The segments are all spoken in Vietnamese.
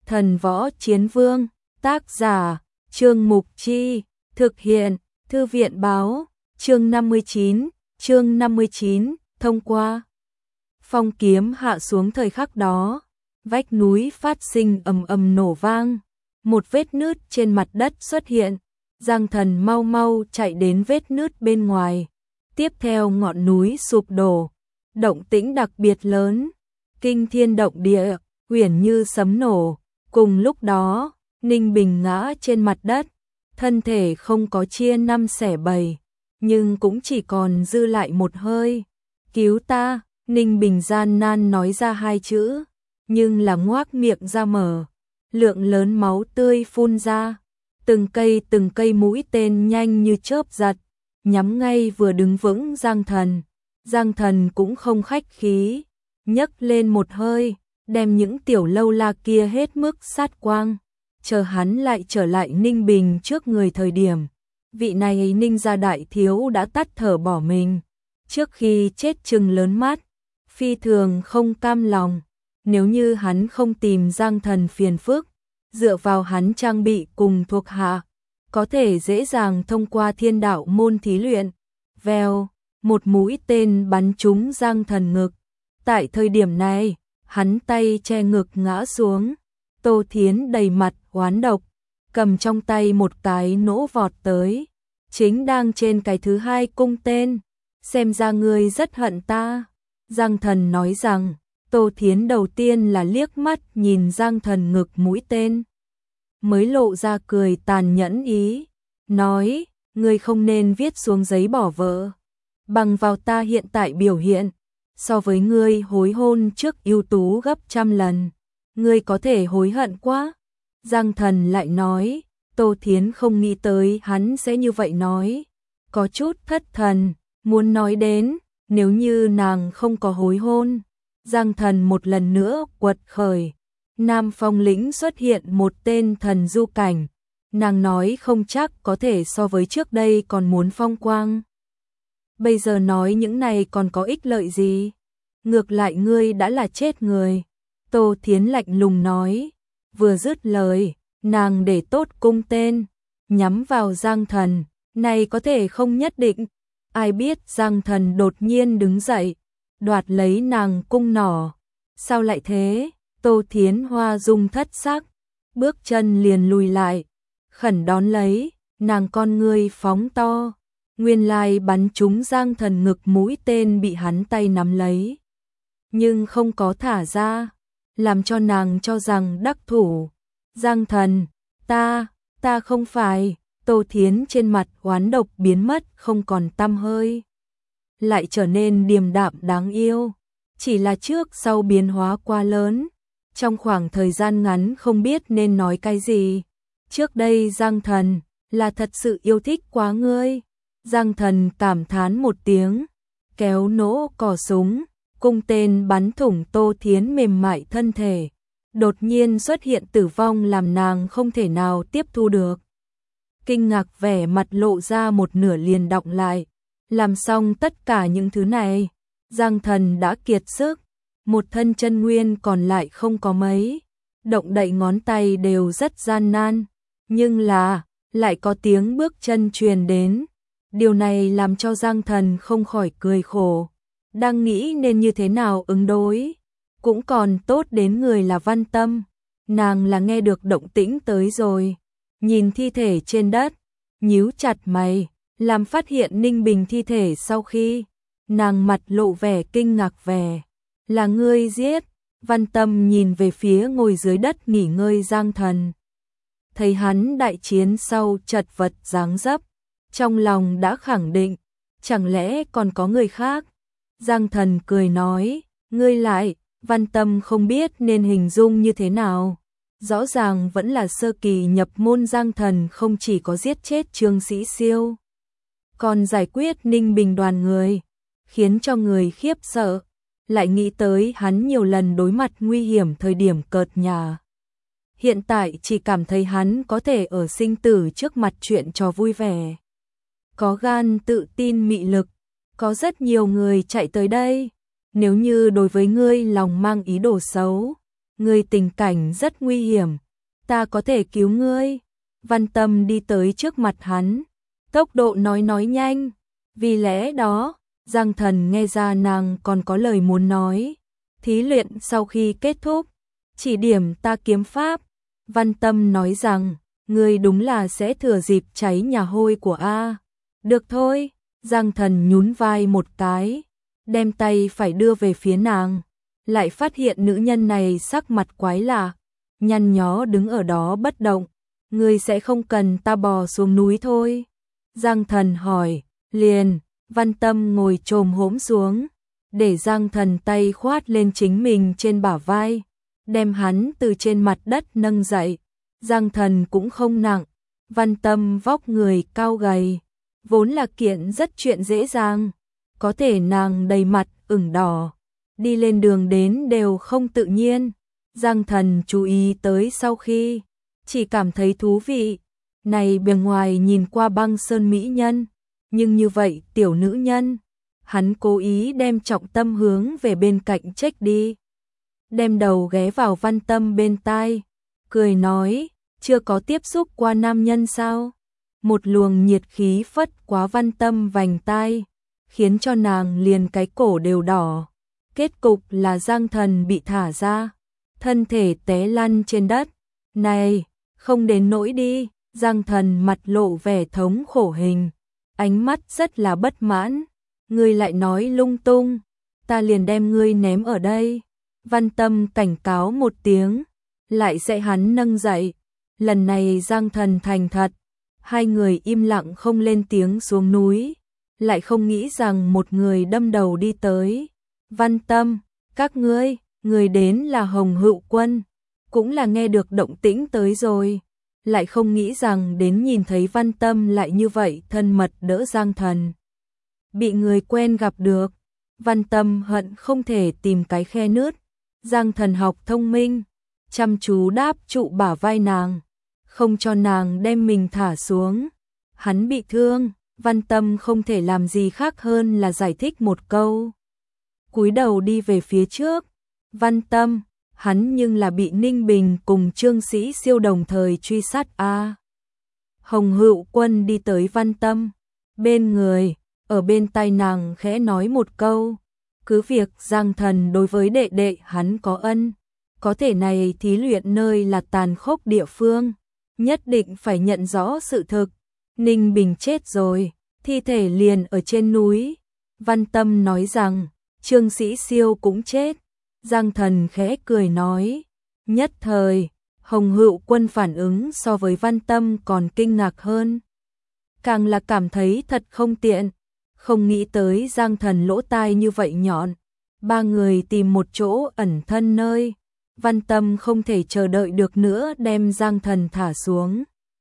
Thần Võ Chiến Vương, tác giả, Trương Mục Chi, thực hiện, Thư viện Báo, chương 59, thông qua. Phong kiếm hạ xuống thời khắc đó, vách núi phát sinh ầm ầm nổ vang, một vết nứt trên mặt đất xuất hiện, Giang Thần mau mau chạy đến vết nứt bên ngoài, tiếp theo ngọn núi sụp đổ, động tĩnh đặc biệt lớn, kinh thiên động địa, uyển như sấm nổ. Cùng lúc đó, Ninh Bình ngã trên mặt đất, thân thể không có chia năm xẻ bảy, nhưng cũng chỉ còn dư lại một hơi. Cứu ta, Ninh Bình gian nan nói ra hai chữ, nhưng là ngoác miệng ra mở, lượng lớn máu tươi phun ra, từng cây mũi tên nhanh như chớp giật, nhắm ngay vừa đứng vững Giang Thần. Giang Thần cũng không khách khí, nhấc lên một hơi, đem những tiểu lâu la kia hết mức sát quang, chờ hắn lại trở lại Ninh Bình trước người thời điểm. Vị này Ninh gia đại thiếu đã tắt thở bỏ mình, trước khi chết trừng lớn mắt, phi thường không cam lòng, nếu như hắn không tìm Giang Thần phiền phức, dựa vào hắn trang bị cùng thuộc hạ, có thể dễ dàng thông qua thiên đạo môn thí luyện. Vèo, một mũi tên bắn trúng Giang Thần ngực. Tại thời điểm này, hắn tay che ngực ngã xuống. Tô Thiến đầy mặt oán độc, cầm trong tay một cái nỗ vọt tới, chính đang trên cái thứ hai cung tên. Xem ra ngươi rất hận ta. Giang Thần nói rằng. Tô Thiến đầu tiên là liếc mắt nhìn Giang Thần ngực mũi tên, mới lộ ra cười tàn nhẫn ý, nói, ngươi không nên viết xuống giấy bỏ vợ, bằng vào ta hiện tại biểu hiện, so với ngươi hối hôn trước ưu tú gấp trăm lần, ngươi có thể hối hận quá. Giang Thần lại nói, Tô Thiến không nghĩ tới hắn sẽ như vậy nói, có chút thất thần, muốn nói đến, nếu như nàng không có hối hôn. Giang Thần một lần nữa quật khởi, Nam Phong lĩnh xuất hiện một tên thần du cảnh, nàng nói không chắc có thể so với trước đây còn muốn phong quang. Bây giờ nói những này còn có ích lợi gì? Ngược lại ngươi đã là chết người. Tô Thiến lạnh lùng nói, vừa dứt lời, nàng để tốt cung tên, nhắm vào Giang Thần, này có thể không nhất định. Ai biết Giang Thần đột nhiên đứng dậy, đoạt lấy nàng cung nỏ. Sao lại thế? Tô Thiến hoa dung thất sắc, bước chân liền lùi lại, khẩn đón lấy, nàng con ngươi phóng to, nguyên lai bắn trúng Giang Thần ngực mũi tên bị hắn tay nắm lấy, nhưng không có thả ra, làm cho nàng cho rằng đắc thủ. Giang Thần, ta không phải. Tô Thiến trên mặt oán độc biến mất không còn tăm hơi, lại trở nên điềm đạm đáng yêu, chỉ là trước sau biến hóa quá lớn, trong khoảng thời gian ngắn không biết nên nói cái gì. Trước đây Giang Thần là thật sự yêu thích quá ngươi. Giang Thần cảm thán một tiếng, kéo nỗ cò súng, cung tên bắn thủng Tô Thiến mềm mại thân thể, đột nhiên xuất hiện tử vong làm nàng không thể nào tiếp thu được. Kinh ngạc vẻ mặt lộ ra một nửa liền đọng lại. Làm xong tất cả những thứ này, Giang Thần đã kiệt sức, một thân chân nguyên còn lại không có mấy, động đậy ngón tay đều rất gian nan, nhưng là lại có tiếng bước chân truyền đến. Điều này làm cho Giang Thần không khỏi cười khổ, đang nghĩ nên như thế nào ứng đối. Cũng còn tốt đến người là Văn Tâm, nàng là nghe được động tĩnh tới rồi, nhìn thi thể trên đất, nhíu chặt mày, làm phát hiện Ninh Bình thi thể sau khi, nàng mặt lộ vẻ kinh ngạc vẻ, là ngươi giết. Văn Tâm nhìn về phía ngồi dưới đất nghỉ ngơi Giang Thần, thấy hắn đại chiến sau chật vật dáng dấp, trong lòng đã khẳng định, chẳng lẽ còn có người khác. Giang Thần cười nói, ngươi lại. Văn Tâm không biết nên hình dung như thế nào, rõ ràng vẫn là sơ kỳ nhập môn. Giang Thần không chỉ có giết chết Trương Sĩ Siêu, còn giải quyết Ninh Bình đoàn người, khiến cho người khiếp sợ, lại nghĩ tới hắn nhiều lần đối mặt nguy hiểm thời điểm cợt nhả. Hiện tại chỉ cảm thấy hắn có thể ở sinh tử trước mặt chuyện trò vui vẻ, có gan tự tin mị lực, có rất nhiều người chạy tới đây. Nếu như đối với ngươi lòng mang ý đồ xấu, ngươi tình cảnh rất nguy hiểm, ta có thể cứu ngươi. Văn Tâm đi tới trước mặt hắn, tốc độ nói nhanh, vì lẽ đó, Giang Thần nghe ra nàng còn có lời muốn nói. Thí luyện sau khi kết thúc, chỉ điểm ta kiếm pháp. Văn Tâm nói rằng, ngươi đúng là sẽ thừa dịp cháy nhà hôi của A. Được thôi, Giang Thần nhún vai một cái, đem tay phải đưa về phía nàng, lại phát hiện nữ nhân này sắc mặt quái lạ, nhăn nhó đứng ở đó bất động. Ngươi sẽ không cần ta bò xuống núi thôi? Giang Thần hỏi, liền. Văn Tâm ngồi chồm hổm xuống, để Giang Thần tay khoát lên chính mình trên bả vai, đem hắn từ trên mặt đất nâng dậy. Giang Thần cũng không nặng, Văn Tâm vóc người cao gầy, vốn là kiện rất chuyện dễ dàng, có thể nàng đầy mặt ửng đỏ, đi lên đường đến đều không tự nhiên. Giang Thần chú ý tới sau khi, chỉ cảm thấy thú vị, này bề ngoài nhìn qua băng sơn mỹ nhân, nhưng như vậy tiểu nữ nhân, hắn cố ý đem trọng tâm hướng về bên cạnh trách đi. Đem đầu ghé vào Văn Tâm bên tai, cười nói, chưa có tiếp xúc qua nam nhân sao? Một luồng nhiệt khí phất qua Văn Tâm vành tai, khiến cho nàng liền cái cổ đều đỏ. Kết cục là Giang Thần bị thả ra, thân thể té lăn trên đất. Này, không đến nỗi đi. Giang Thần mặt lộ vẻ thống khổ hình, ánh mắt rất là bất mãn. Ngươi lại nói lung tung, ta liền đem ngươi ném ở đây. Văn Tâm cảnh cáo một tiếng, lại sẽ hắn nâng dậy. Lần này Giang Thần thành thật, hai người im lặng không lên tiếng xuống núi, lại không nghĩ rằng một người đâm đầu đi tới. Văn Tâm, các ngươi đến là Hồng Hữu Quân, cũng là nghe được động tĩnh tới rồi, lại không nghĩ rằng đến nhìn thấy Văn Tâm lại như vậy thân mật đỡ Giang Thần. Bị người quen gặp được, Văn Tâm hận không thể tìm cái khe nứt. Giang Thần học thông minh, chăm chú đáp trụ bả vai nàng, không cho nàng đem mình thả xuống. Hắn bị thương, Văn Tâm không thể làm gì khác hơn là giải thích một câu. Cúi đầu đi về phía trước. Văn Tâm, hắn nhưng là bị Ninh Bình cùng Trương Sĩ Siêu đồng thời truy sát a. Hồng Hữu Quân đi tới Văn Tâm bên người, ở bên tai nàng khẽ nói một câu, cứ việc Giang Thần đối với đệ đệ hắn có ân, có thể này thí luyện nơi là tàn khốc địa phương, nhất định phải nhận rõ sự thực. Ninh Bình chết rồi, thi thể liền ở trên núi. Văn Tâm nói rằng, Trương Sĩ Siêu cũng chết. Giang Thần khẽ cười nói, nhất thời, Hồng Hữu Quân phản ứng so với Văn Tâm còn kinh ngạc hơn. Càng là cảm thấy thật không tiện, không nghĩ tới Giang Thần lỗ tai như vậy nhọn. Ba người tìm một chỗ ẩn thân nơi, Văn Tâm không thể chờ đợi được nữa đem Giang Thần thả xuống,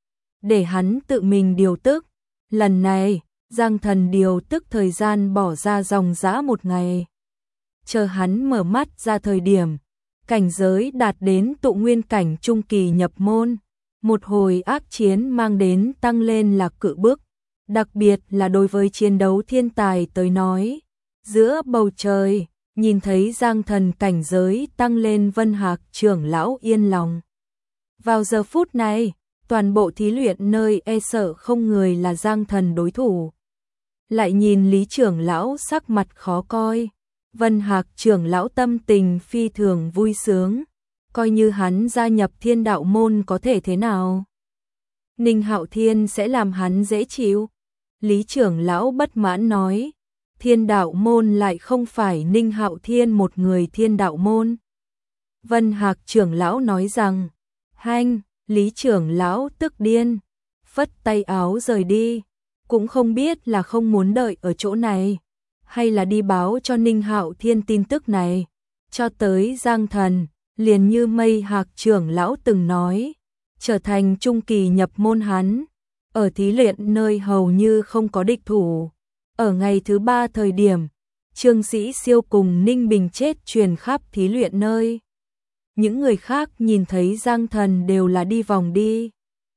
để hắn tự mình điều tức. Lần này, Giang Thần điều tức thời gian bỏ ra dòng dã một ngày. Chờ hắn mở mắt ra thời điểm, cảnh giới đạt đến tụ nguyên cảnh trung kỳ nhập môn, một hồi ác chiến mang đến tăng lên là cự bước, đặc biệt là đối với chiến đấu thiên tài tới nói. Giữa bầu trời, nhìn thấy Giang Thần cảnh giới tăng lên, Vân Hạc trưởng lão yên lòng. Vào giờ phút này, toàn bộ thí luyện nơi e sợ không người là Giang Thần đối thủ. Lại nhìn Lý trưởng lão sắc mặt khó coi, Vân Hạc trưởng lão tâm tình phi thường vui sướng, coi như hắn gia nhập Thiên Đạo môn có thể thế nào? Ninh Hạo Thiên sẽ làm hắn dễ chịu. Lý trưởng lão bất mãn nói, Thiên Đạo môn lại không phải Ninh Hạo Thiên một người Thiên Đạo môn. Vân Hạc trưởng lão nói rằng, hanh. Lý trưởng lão tức điên, phất tay áo rời đi, cũng không biết là không muốn đợi ở chỗ này, hay là đi báo cho Ninh Hạo Thiên tin tức này. Cho tới Giang Thần, liền như Mây Hạc trưởng lão từng nói, trở thành trung kỳ nhập môn hắn, ở thí luyện nơi hầu như không có địch thủ. Ở ngày thứ 3 thời điểm, Trương Sĩ Siêu cùng Ninh Bình chết truyền khắp thí luyện nơi. Những người khác nhìn thấy Giang Thần đều là đi vòng đi,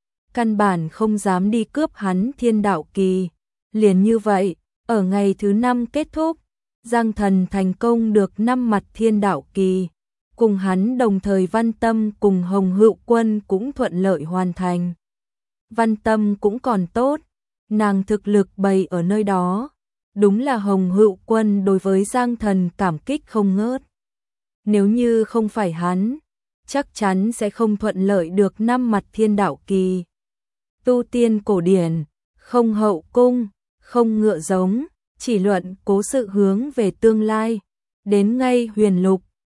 căn bản không dám đi cướp hắn Thiên Đạo kỳ. Liền như vậy, ở ngày thứ 5 kết thúc, Giang Thần thành công được 5 mặt Thiên Đạo kỳ, cùng hắn đồng thời Văn Tâm cùng Hồng Hữu Quân cũng thuận lợi hoàn thành. Văn Tâm cũng còn tốt, nàng thực lực bày ở nơi đó, đúng là Hồng Hữu Quân đối với Giang Thần cảm kích không ngớt. Nếu như không phải hắn, chắc chắn sẽ không thuận lợi được 5 mặt thiên đạo kỳ. Tu tiên cổ điển, không hậu cung, không ngựa giống, chỉ luận cố sự hướng về tương lai, đến ngay huyền lục,